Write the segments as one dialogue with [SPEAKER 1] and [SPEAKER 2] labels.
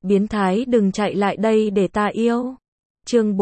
[SPEAKER 1] Biến thái đừng chạy lại đây để ta yêu. Chương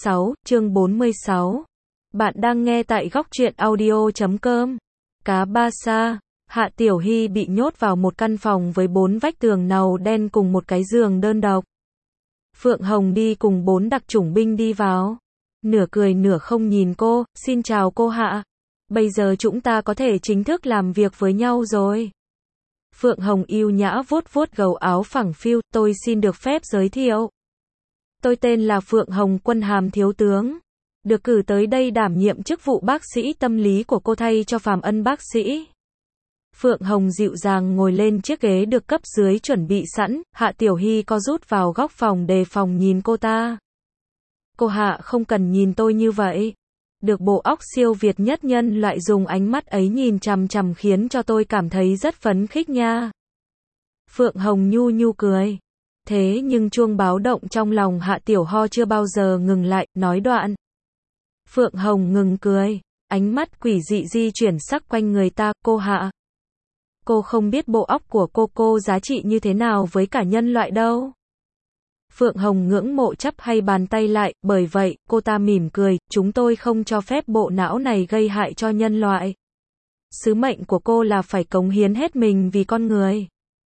[SPEAKER 1] 46. Bạn đang nghe tại góc truyện audio.com. Cá Ba Sa. Hạ Tiểu Hy bị nhốt vào một căn phòng với 4 vách tường nâu đen cùng một cái giường đơn độc. Phượng Hồng đi cùng 4 đặc chủng binh đi vào. Nửa cười nửa không nhìn cô, xin chào cô Hạ. Bây giờ chúng ta có thể chính thức làm việc với nhau rồi. Phượng Hồng yêu nhã vuốt vuốt gầu áo phẳng phiu, tôi xin được phép giới thiệu. Tôi tên là Phượng Hồng, quân hàm thiếu tướng. Được cử tới đây đảm nhiệm chức vụ bác sĩ tâm lý của cô thay cho Phàm Ân bác sĩ. Phượng Hồng dịu dàng ngồi lên chiếc ghế được cấp dưới chuẩn bị sẵn, Hạ Tiểu Hy co rút vào góc phòng đề phòng nhìn cô ta. Cô Hạ không cần nhìn tôi như vậy. Được bộ óc siêu việt nhất nhân loại dùng ánh mắt ấy nhìn chằm chằm khiến cho tôi cảm thấy rất phấn khích nha. Phượng Hồng nhu nhu cười. Thế nhưng chuông báo động trong lòng Hạ Tiểu Ho chưa bao giờ ngừng lại, nói đoạn. Phượng Hồng ngừng cười, ánh mắt quỷ dị di chuyển sắc quanh người ta, cô Hạ. Cô không biết bộ óc của cô giá trị như thế nào với cả nhân loại đâu. Phượng Hồng ngưỡng mộ chắp hai bàn tay lại, bởi vậy, cô ta mỉm cười, chúng tôi không cho phép bộ não này gây hại cho nhân loại. Sứ mệnh của cô là phải cống hiến hết mình vì con người.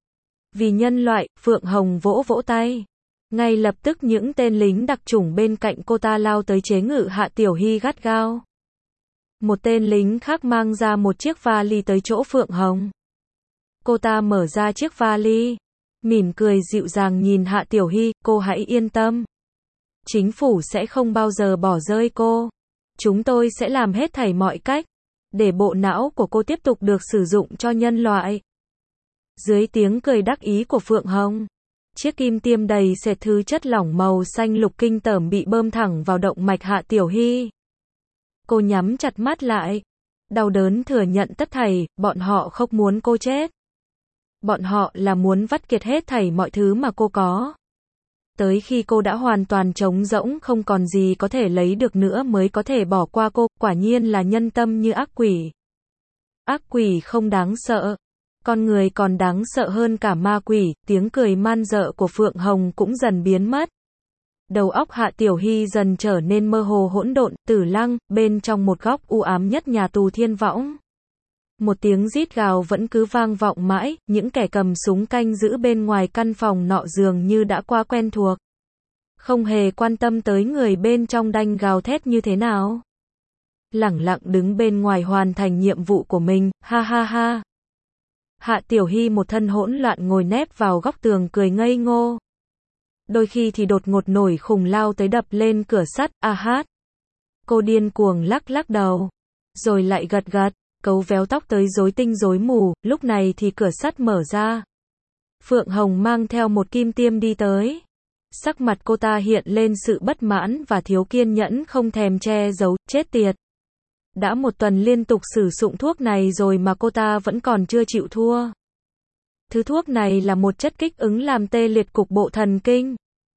[SPEAKER 1] Vì nhân loại, Phượng Hồng vỗ vỗ tay. Ngay lập tức những tên lính đặc chủng bên cạnh cô ta lao tới chế ngự Hạ Tiểu Hy gắt gao. Một tên lính khác mang ra một chiếc vali tới chỗ Phượng Hồng. Cô ta mở ra chiếc vali. Mỉm cười dịu dàng nhìn Hạ Tiểu Hy, cô hãy yên tâm. Chính phủ sẽ không bao giờ bỏ rơi cô. Chúng tôi sẽ làm hết thảy mọi cách, để bộ não của cô tiếp tục được sử dụng cho nhân loại. Dưới tiếng cười đắc ý của Phượng Hồng, chiếc kim tiêm đầy sệt thứ chất lỏng màu xanh lục kinh tởm bị bơm thẳng vào động mạch Hạ Tiểu Hy. Cô nhắm chặt mắt lại. Đau đớn thừa nhận tất thảy, bọn họ không muốn cô chết. Bọn họ là muốn vắt kiệt hết thảy mọi thứ mà cô có. Tới khi cô đã hoàn toàn trống rỗng không còn gì có thể lấy được nữa mới có thể bỏ qua cô, quả nhiên là nhân tâm như ác quỷ. Ác quỷ không đáng sợ. Con người còn đáng sợ hơn cả ma quỷ, tiếng cười man dợ của Phượng Hồng cũng dần biến mất. Đầu óc Hạ Tiểu Hy dần trở nên mơ hồ hỗn độn, Tử Lăng, bên trong một góc u ám nhất nhà tù Thiên Võng. Một tiếng rít gào vẫn cứ vang vọng mãi, những kẻ cầm súng canh giữ bên ngoài căn phòng nọ dường như đã quá quen thuộc. Không hề quan tâm tới người bên trong đanh gào thét như thế nào. Lẳng lặng đứng bên ngoài hoàn thành nhiệm vụ của mình, ha ha ha. Hạ Tiểu Hy một thân hỗn loạn ngồi nép vào góc tường cười ngây ngô. Đôi khi thì đột ngột nổi khùng lao tới đập lên cửa sắt, a hát. Cô điên cuồng lắc lắc đầu. Rồi lại gật gật. Cấu véo tóc tới rối tinh rối mù, lúc này thì cửa sắt mở ra. Phượng Hồng mang theo một kim tiêm đi tới. Sắc mặt cô ta hiện lên sự bất mãn và thiếu kiên nhẫn không thèm che giấu, chết tiệt. Đã một tuần liên tục sử dụng thuốc này rồi mà cô ta vẫn còn chưa chịu thua. Thứ thuốc này là một chất kích ứng làm tê liệt cục bộ thần kinh.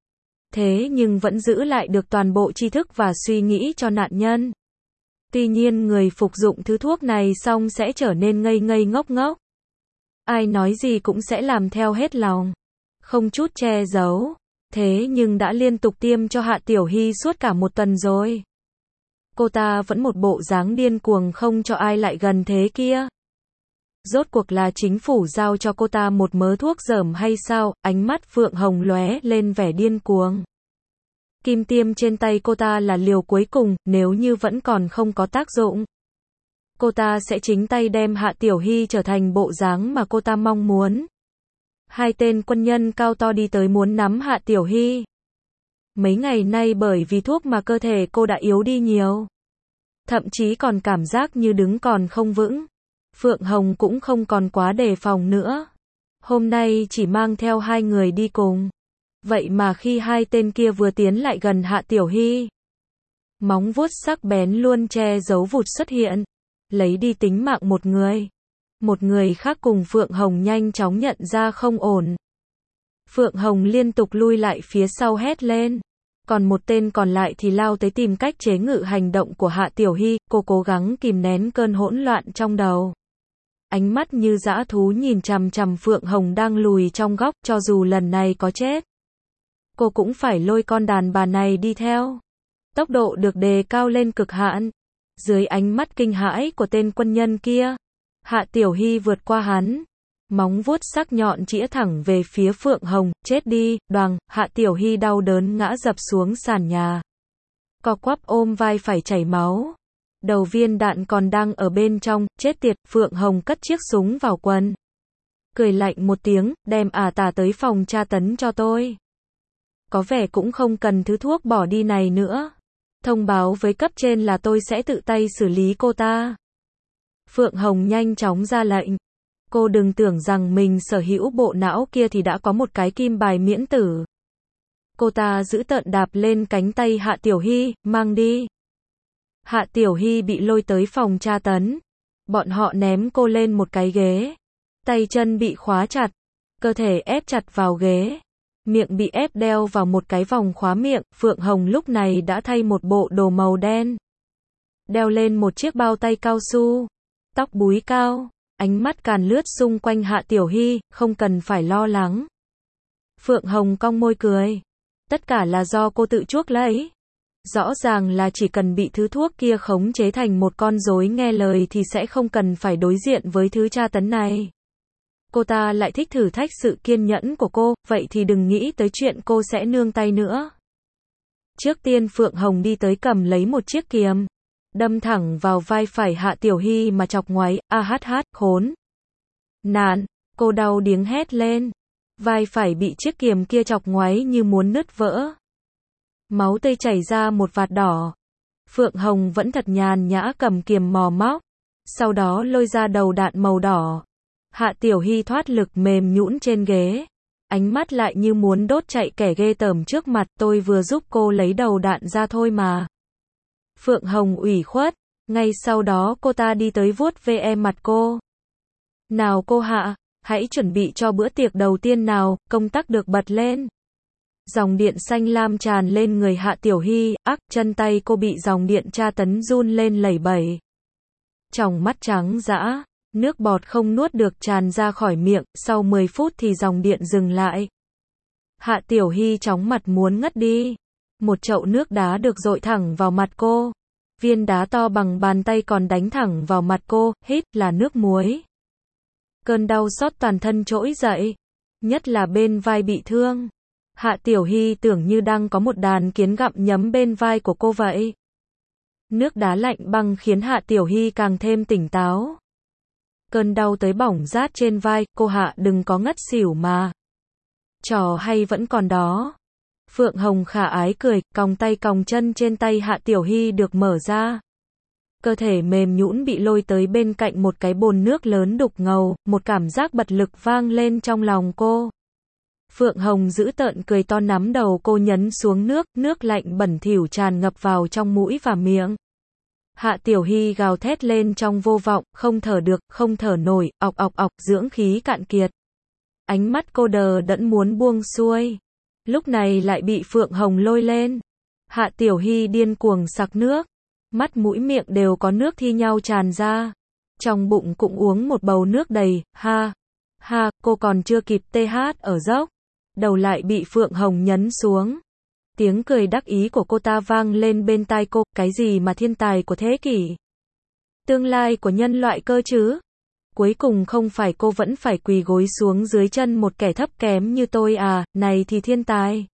[SPEAKER 1] Thế nhưng vẫn giữ lại được toàn bộ tri thức và suy nghĩ cho nạn nhân. Tuy nhiên người phục dụng thứ thuốc này xong sẽ trở nên ngây ngây ngốc ngốc. Ai nói gì cũng sẽ làm theo hết lòng. Không chút che giấu. Thế nhưng đã liên tục tiêm cho Hạ Tiểu Hy suốt cả một tuần rồi. Cô ta vẫn một bộ dáng điên cuồng không cho ai lại gần thế kia. Rốt cuộc là chính phủ giao cho cô ta một mớ thuốc dởm hay sao? Ánh mắt Phượng Hồng lóe lên vẻ điên cuồng. Kim tiêm trên tay cô ta là liều cuối cùng, nếu như vẫn còn không có tác dụng. Cô ta sẽ chính tay đem Hạ Tiểu Hy trở thành bộ dáng mà cô ta mong muốn. Hai tên quân nhân cao to đi tới muốn nắm Hạ Tiểu Hy. Mấy ngày nay bởi vì thuốc mà cơ thể cô đã yếu đi nhiều. Thậm chí còn cảm giác như đứng còn không vững. Phượng Hồng cũng không còn quá đề phòng nữa. Hôm nay chỉ mang theo 2 người đi cùng. Vậy mà khi 2 tên kia vừa tiến lại gần Hạ Tiểu Hy, móng vuốt sắc bén luôn che giấu vụt xuất hiện, lấy đi tính mạng một người. Một người khác cùng Phượng Hồng nhanh chóng nhận ra không ổn. Phượng Hồng liên tục lui lại phía sau hét lên. Còn một tên còn lại thì lao tới tìm cách chế ngự hành động của Hạ Tiểu Hy, cô cố gắng kìm nén cơn hỗn loạn trong đầu. Ánh mắt như dã thú nhìn chằm chằm Phượng Hồng đang lùi trong góc, cho dù lần này có chết, cô cũng phải lôi con đàn bà này đi theo. Tốc độ được đề cao lên cực hạn. Dưới ánh mắt kinh hãi của tên quân nhân kia, Hạ Tiểu Hy vượt qua hắn. Móng vuốt sắc nhọn chĩa thẳng về phía Phượng Hồng, chết đi, đoàng, Hạ Tiểu Hy đau đớn ngã dập xuống sàn nhà. Co quắp ôm vai phải chảy máu. Đầu viên đạn còn đang ở bên trong, chết tiệt, Phượng Hồng cất chiếc súng vào quần. Cười lạnh một tiếng, đem tả tới phòng tra tấn cho tôi. Có vẻ cũng không cần thứ thuốc bỏ đi này nữa. Thông báo với cấp trên là tôi sẽ tự tay xử lý cô ta. Phượng Hồng nhanh chóng ra lệnh. Cô đừng tưởng rằng mình sở hữu bộ não kia thì đã có một cái kim bài miễn tử. Cô ta giữ tợn đạp lên cánh tay Hạ Tiểu Hy, mang đi. Hạ Tiểu Hy bị lôi tới phòng tra tấn. Bọn họ ném cô lên một cái ghế. Tay chân bị khóa chặt. Cơ thể ép chặt vào ghế. Miệng bị ép đeo vào một cái vòng khóa miệng. Phượng Hồng lúc này đã thay một bộ đồ màu đen. Đeo lên một chiếc bao tay cao su. Tóc búi cao. Ánh mắt càn lướt xung quanh Hạ Tiểu Hy, không cần phải lo lắng. Phượng Hồng cong môi cười. Tất cả là do cô tự chuốc lấy. Rõ ràng là chỉ cần bị thứ thuốc kia khống chế thành một con rối nghe lời thì sẽ không cần phải đối diện với thứ tra tấn này. Cô ta lại thích thử thách sự kiên nhẫn của cô, vậy thì đừng nghĩ tới chuyện cô sẽ nương tay nữa. Trước tiên Phượng Hồng đi tới cầm lấy một chiếc kiềm. Đâm thẳng vào vai phải Hạ Tiểu Hy mà chọc ngoáy, khốn. Nạn, cô đau điếng hét lên. Vai phải bị chiếc kiềm kia chọc ngoáy như muốn nứt vỡ. Máu tươi chảy ra một vạt đỏ. Phượng Hồng vẫn thật nhàn nhã cầm kiềm mò móc. Sau đó lôi ra đầu đạn màu đỏ. Hạ Tiểu Hy thoát lực mềm nhũn trên ghế. Ánh mắt lại như muốn đốt chạy kẻ ghê tởm trước mặt, tôi vừa giúp cô lấy đầu đạn ra thôi mà. Phượng Hồng ủy khuất. Ngay sau đó cô ta đi tới vuốt ve mặt cô. Nào cô Hạ, hãy chuẩn bị cho bữa tiệc đầu tiên nào, công tắc được bật lên. Dòng điện xanh lam tràn lên người Hạ Tiểu Hy, chân tay cô bị dòng điện tra tấn run lên lẩy bẩy. Tròng mắt trắng dã, nước bọt không nuốt được tràn ra khỏi miệng, sau 10 phút thì dòng điện dừng lại. Hạ Tiểu Hy chóng mặt muốn ngất đi. Một chậu nước đá được dội thẳng vào mặt cô. Viên đá to bằng bàn tay còn đánh thẳng vào mặt cô, hít là nước muối. Cơn đau xót toàn thân trỗi dậy, nhất là bên vai bị thương. Hạ Tiểu Hy tưởng như đang có một đàn kiến gặm nhấm bên vai của cô vậy. Nước đá lạnh băng khiến Hạ Tiểu Hy càng thêm tỉnh táo. Cơn đau tới bỏng rát trên vai, cô Hạ đừng có ngất xỉu mà. Trò hay vẫn còn đó. Phượng Hồng khả ái cười, còng tay còng chân trên tay Hạ Tiểu Hy được mở ra. Cơ thể mềm nhũn bị lôi tới bên cạnh một cái bồn nước lớn đục ngầu, một cảm giác bật lực vang lên trong lòng cô. Phượng Hồng giữ tợn cười to nắm đầu cô nhấn xuống nước, nước lạnh bẩn thỉu tràn ngập vào trong mũi và miệng. Hạ Tiểu Hy gào thét lên trong vô vọng, không thở được, không thở nổi, ọc, dưỡng khí cạn kiệt. Ánh mắt cô đờ đẫn muốn buông xuôi. Lúc này lại bị Phượng Hồng lôi lên. Hạ Tiểu Hy điên cuồng sặc nước. Mắt mũi miệng đều có nước thi nhau tràn ra. Trong bụng cũng uống một bầu nước đầy, cô còn chưa kịp TH ở dốc. Đầu lại bị Phượng Hồng nhấn xuống. Tiếng cười đắc ý của cô ta vang lên bên tai cô, cái gì mà thiên tài của thế kỷ? Tương lai của nhân loại cơ chứ? Cuối cùng không phải cô vẫn phải quỳ gối xuống dưới chân một kẻ thấp kém như tôi à, này thì thiên tài.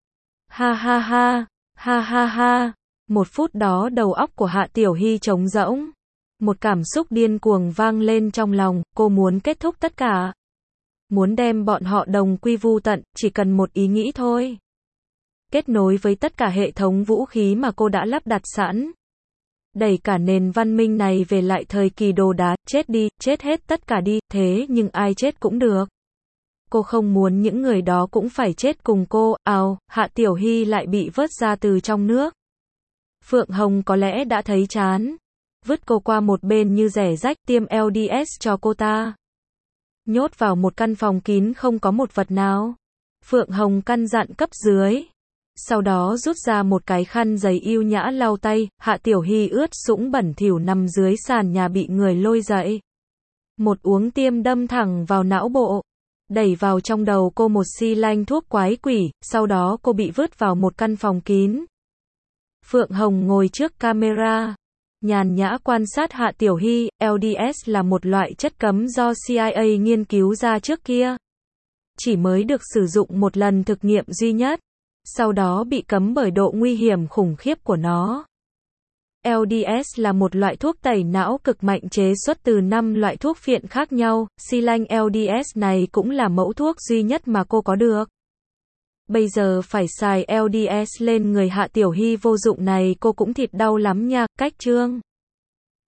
[SPEAKER 1] Ha. Một phút đó đầu óc của Hạ Tiểu Hy trống rỗng. Một cảm xúc điên cuồng vang lên trong lòng, cô muốn kết thúc tất cả. Muốn đem bọn họ đồng quy vu tận, chỉ cần một ý nghĩ thôi. Kết nối với tất cả hệ thống vũ khí mà cô đã lắp đặt sẵn. Đẩy cả nền văn minh này về lại thời kỳ đồ đá, chết đi, chết hết tất cả đi, thế nhưng ai chết cũng được. Cô không muốn những người đó cũng phải chết cùng cô, Hạ Tiểu Hy lại bị vớt ra từ trong nước. Phượng Hồng có lẽ đã thấy chán. Vứt cô qua một bên như rẻ rách, tiêm LDS cho cô ta. Nhốt vào một căn phòng kín không có một vật nào. Phượng Hồng căn dặn cấp dưới. Sau đó rút ra một cái khăn giấy yêu nhã lau tay, Hạ Tiểu Hy ướt sũng bẩn thỉu nằm dưới sàn nhà bị người lôi dậy. Một uống tiêm đâm thẳng vào não bộ. đẩy vào trong đầu cô một xi lanh thuốc quái quỷ, sau đó cô bị vứt vào một căn phòng kín. Phượng Hồng ngồi trước camera, nhàn nhã quan sát Hạ Tiểu Hy. LSD là một loại chất cấm do CIA nghiên cứu ra trước kia. Chỉ mới được sử dụng một lần thực nghiệm duy nhất, sau đó bị cấm bởi độ nguy hiểm khủng khiếp của nó. LSD là một loại thuốc tẩy não cực mạnh chế xuất từ 5 loại thuốc phiện khác nhau. Xi lanh LSD này cũng là mẫu thuốc duy nhất mà cô có được. Bây giờ phải xài LSD lên người Hạ Tiểu Hy vô dụng này cô cũng thịt đau lắm nha. Cách chương